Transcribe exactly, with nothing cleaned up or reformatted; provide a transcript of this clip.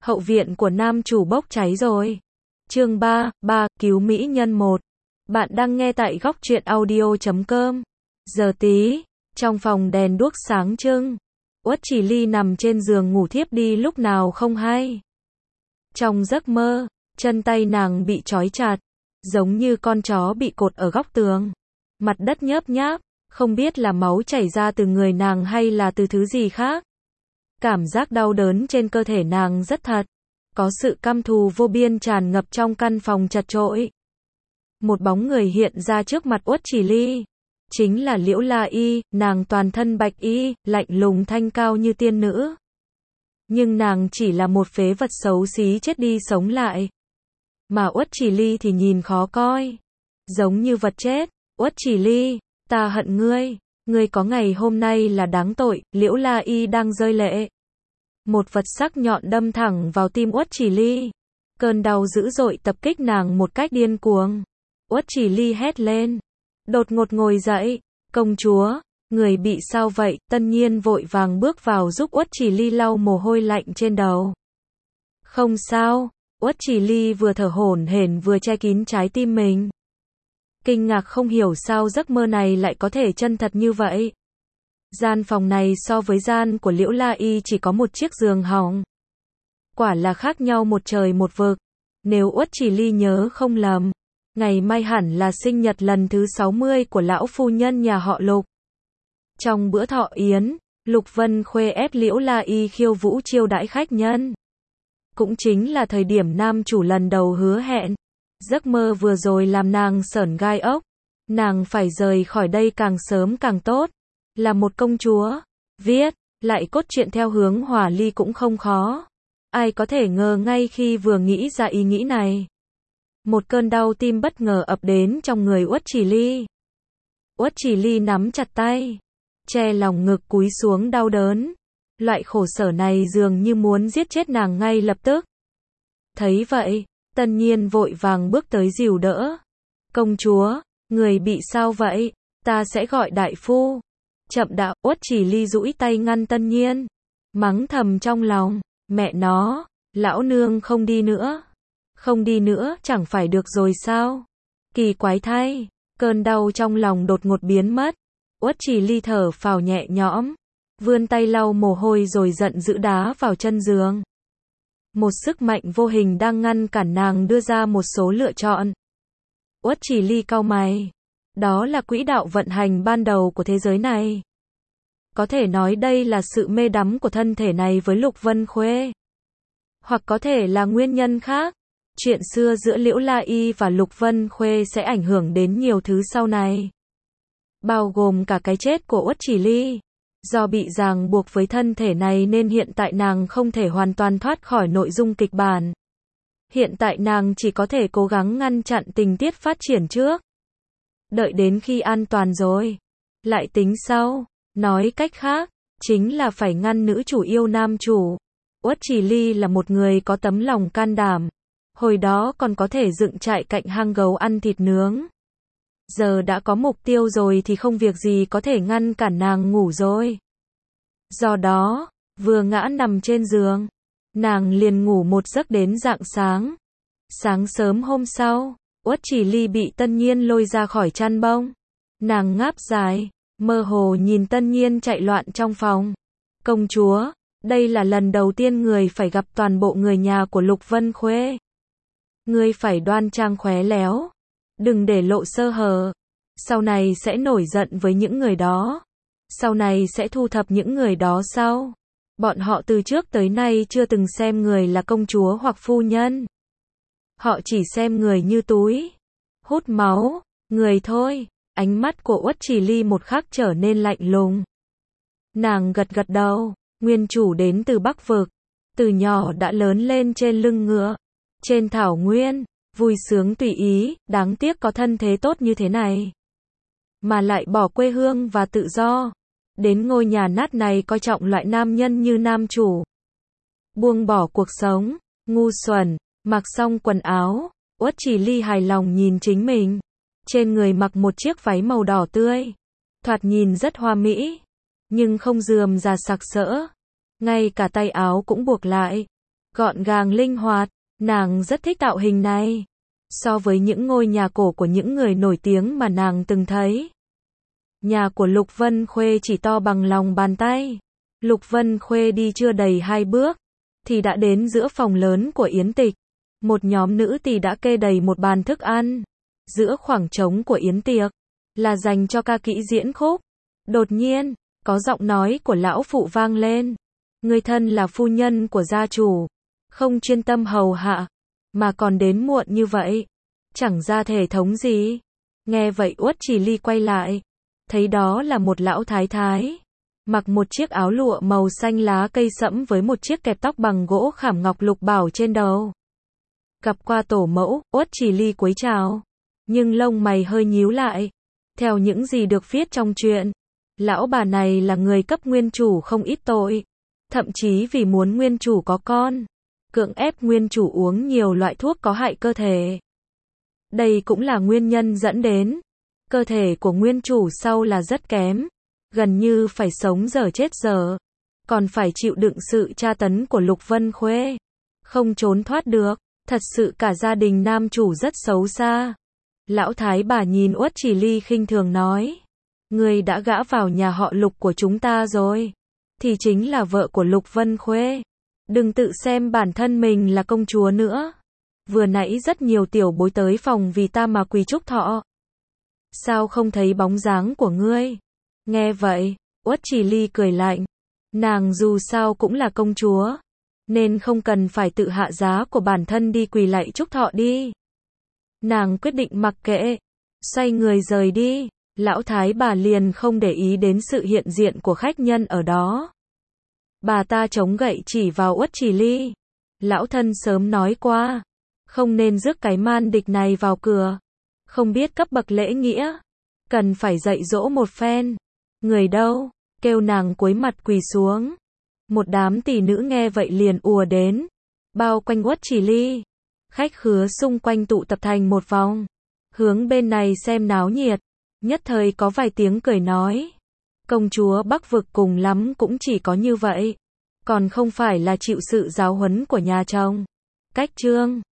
Hậu viện của nam chủ bốc cháy rồi. Chương ba, ba, cứu mỹ nhân một. Bạn đang nghe tại góc truyện audio chấm com. Giờ tí, trong phòng đèn đuốc sáng trưng. Uất Chỉ Ly nằm trên giường ngủ thiếp đi lúc nào không hay. Trong giấc mơ, chân tay nàng bị trói chặt, giống như con chó bị cột ở góc tường. Mặt đất nhớp nháp, không biết là máu chảy ra từ người nàng hay là từ thứ gì khác. Cảm giác đau đớn trên cơ thể nàng rất thật. Có sự căm thù vô biên tràn ngập trong căn phòng chật chội. Một bóng người hiện ra trước mặt Uất Chỉ Ly. Chính là Liễu La Y, nàng toàn thân bạch y, lạnh lùng thanh cao như tiên nữ. Nhưng nàng chỉ là một phế vật xấu xí chết đi sống lại. Mà Uất Chỉ Ly thì nhìn khó coi. Giống như vật chết. Uất Chỉ Ly, ta hận ngươi. Ngươi có ngày hôm nay là đáng tội. Liễu La Y đang rơi lệ. Một vật sắc nhọn đâm thẳng vào tim Uất Chỉ Ly. Cơn đau dữ dội tập kích nàng một cách điên cuồng. Uất Chỉ Ly hét lên. Đột ngột ngồi dậy. Công chúa, người bị sao vậy? Tân Nhiên vội vàng bước vào giúp Uất Chỉ Ly lau mồ hôi lạnh trên đầu. Không sao. Uất Chỉ Ly vừa thở hổn hển vừa che kín trái tim mình. Kinh ngạc không hiểu sao giấc mơ này lại có thể chân thật như vậy. Gian phòng này so với gian của Liễu La Y chỉ có một chiếc giường hỏng. Quả là khác nhau một trời một vực. Nếu Uất Chỉ Ly nhớ không lầm, ngày mai hẳn là sinh nhật lần thứ sáu mươi của lão phu nhân nhà họ Lục. Trong bữa thọ yến, Lục Vân Khuê ép Liễu La Y khiêu vũ chiêu đãi khách nhân. Cũng chính là thời điểm nam chủ lần đầu hứa hẹn. Giấc mơ vừa rồi làm nàng sởn gai ốc. Nàng phải rời khỏi đây càng sớm càng tốt. Là một công chúa. Viết, lại cốt truyện theo hướng hòa ly cũng không khó. Ai có thể ngờ ngay khi vừa nghĩ ra ý nghĩ này. Một cơn đau tim bất ngờ ập đến trong người Uất Chỉ Ly. Uất Chỉ Ly nắm chặt tay. Che lòng ngực cúi xuống đau đớn. Loại khổ sở này dường như muốn giết chết nàng ngay lập tức. Thấy vậy, Tân Nhiên vội vàng bước tới dìu đỡ. Công chúa, người bị sao vậy? Ta sẽ gọi đại phu. Chậm đã. Uất Chỉ Ly duỗi tay ngăn Tân Nhiên. Mắng thầm trong lòng. Mẹ nó, lão nương không đi nữa. Không đi nữa chẳng phải được rồi sao? Kỳ quái thay, cơn đau trong lòng đột ngột biến mất. Uất Chỉ Ly thở phào nhẹ nhõm. Vươn tay lau mồ hôi rồi giận dữ đá vào chân giường. Một sức mạnh vô hình đang ngăn cản nàng đưa ra một số lựa chọn. Uất Chỉ Ly cau mày. Đó là quỹ đạo vận hành ban đầu của thế giới này. Có thể nói đây là sự mê đắm của thân thể này với Lục Vân Khuê. Hoặc có thể là nguyên nhân khác. Chuyện xưa giữa Liễu La Y và Lục Vân Khuê sẽ ảnh hưởng đến nhiều thứ sau này. Bao gồm cả cái chết của Uất Chỉ Ly. Do bị ràng buộc với thân thể này nên hiện tại nàng không thể hoàn toàn thoát khỏi nội dung kịch bản. Hiện tại nàng chỉ có thể cố gắng ngăn chặn tình tiết phát triển trước. Đợi đến khi an toàn rồi, lại tính sau. Nói cách khác, chính là phải ngăn nữ chủ yêu nam chủ. Uất Chỉ Ly là một người có tấm lòng can đảm. Hồi đó còn có thể dựng trại cạnh hang gấu ăn thịt nướng. Giờ đã có mục tiêu rồi thì không việc gì có thể ngăn cản nàng ngủ rồi. Do đó, vừa ngã nằm trên giường, nàng liền ngủ một giấc đến rạng sáng. Sáng sớm hôm sau, Uất Chỉ Ly bị Tân Nhiên lôi ra khỏi chăn bông. Nàng ngáp dài, mơ hồ nhìn Tân Nhiên chạy loạn trong phòng. Công chúa, đây là lần đầu tiên người phải gặp toàn bộ người nhà của Lục Vân Khuê. Ngươi phải đoan trang khéo léo. Đừng để lộ sơ hở. Sau này sẽ nổi giận với những người đó. Sau này sẽ thu thập những người đó sau. Bọn họ từ trước tới nay chưa từng xem người là công chúa hoặc phu nhân. Họ chỉ xem người như túi hút máu, người thôi. Ánh mắt của Uất Chỉ Ly một khắc trở nên lạnh lùng. Nàng gật gật đầu. Nguyên chủ đến từ Bắc Vực. Từ nhỏ đã lớn lên trên lưng ngựa. Trên thảo nguyên. Vui sướng tùy ý, đáng tiếc có thân thế tốt như thế này. Mà lại bỏ quê hương và tự do. Đến ngôi nhà nát này coi trọng loại nam nhân như nam chủ. Buông bỏ cuộc sống, ngu xuẩn, mặc xong quần áo, Uất Chỉ Ly hài lòng nhìn chính mình. Trên người mặc một chiếc váy màu đỏ tươi. Thoạt nhìn rất hoa mỹ. Nhưng không rườm rà sặc sỡ. Ngay cả tay áo cũng buộc lại. gọn gàng linh hoạt, nàng rất thích tạo hình này. So với những ngôi nhà cổ của những người nổi tiếng mà nàng từng thấy, nhà của Lục Vân Khuê chỉ to bằng lòng bàn tay. Lục Vân Khuê đi chưa đầy hai bước, thì đã đến giữa phòng lớn của yến tịch. Một nhóm nữ tỳ đã kê đầy một bàn thức ăn. Giữa khoảng trống của yến tiệc, là dành cho ca kỹ diễn khúc. Đột nhiên, có giọng nói của lão phụ vang lên. Người thân là phu nhân của gia chủ, không chuyên tâm hầu hạ, mà còn đến muộn như vậy. Chẳng ra thể thống gì. Nghe vậy Uất Chỉ Ly quay lại, thấy đó là một lão thái thái, mặc một chiếc áo lụa màu xanh lá cây sẫm với một chiếc kẹp tóc bằng gỗ khảm ngọc lục bảo trên đầu. Gặp qua tổ mẫu, Uất Chỉ Ly cúi chào, nhưng lông mày hơi nhíu lại. Theo những gì được viết trong truyện, lão bà này là người cấp nguyên chủ không ít tội, thậm chí vì muốn nguyên chủ có con, cưỡng ép nguyên chủ uống nhiều loại thuốc có hại cơ thể. Đây cũng là nguyên nhân dẫn đến cơ thể của nguyên chủ sau là rất kém, gần như phải sống dở chết dở, còn phải chịu đựng sự tra tấn của Lục Vân Khuê, không trốn thoát được. Thật sự cả gia đình nam chủ rất xấu xa. Lão thái bà nhìn Uất Chỉ Ly khinh thường nói, người đã gả vào nhà họ Lục của chúng ta rồi, thì chính là vợ của Lục Vân Khuê. Đừng tự xem bản thân mình là công chúa nữa. Vừa nãy rất nhiều tiểu bối tới phòng vì ta mà quỳ chúc thọ. Sao không thấy bóng dáng của ngươi? Nghe vậy, Uất Chỉ Ly cười lạnh. Nàng dù sao cũng là công chúa, nên không cần phải tự hạ giá của bản thân đi quỳ lạy chúc thọ đi. Nàng quyết định mặc kệ, xoay người rời đi. Lão thái bà liền không để ý đến sự hiện diện của khách nhân ở đó. Bà ta chống gậy chỉ vào Uất Chỉ Ly. Lão thân sớm nói qua, không nên rước cái man địch này vào cửa. Không biết cấp bậc lễ nghĩa, cần phải dạy dỗ một phen. Người đâu? Kêu nàng cúi mặt quỳ xuống. Một đám tỷ nữ nghe vậy liền ùa đến, bao quanh Uất Chỉ Ly. Khách khứa xung quanh tụ tập thành một vòng, hướng bên này xem náo nhiệt. Nhất thời có vài tiếng cười nói, công chúa Bắc Vực cùng lắm cũng chỉ có như vậy, còn không phải là chịu sự giáo huấn của nhà chồng. Cách chương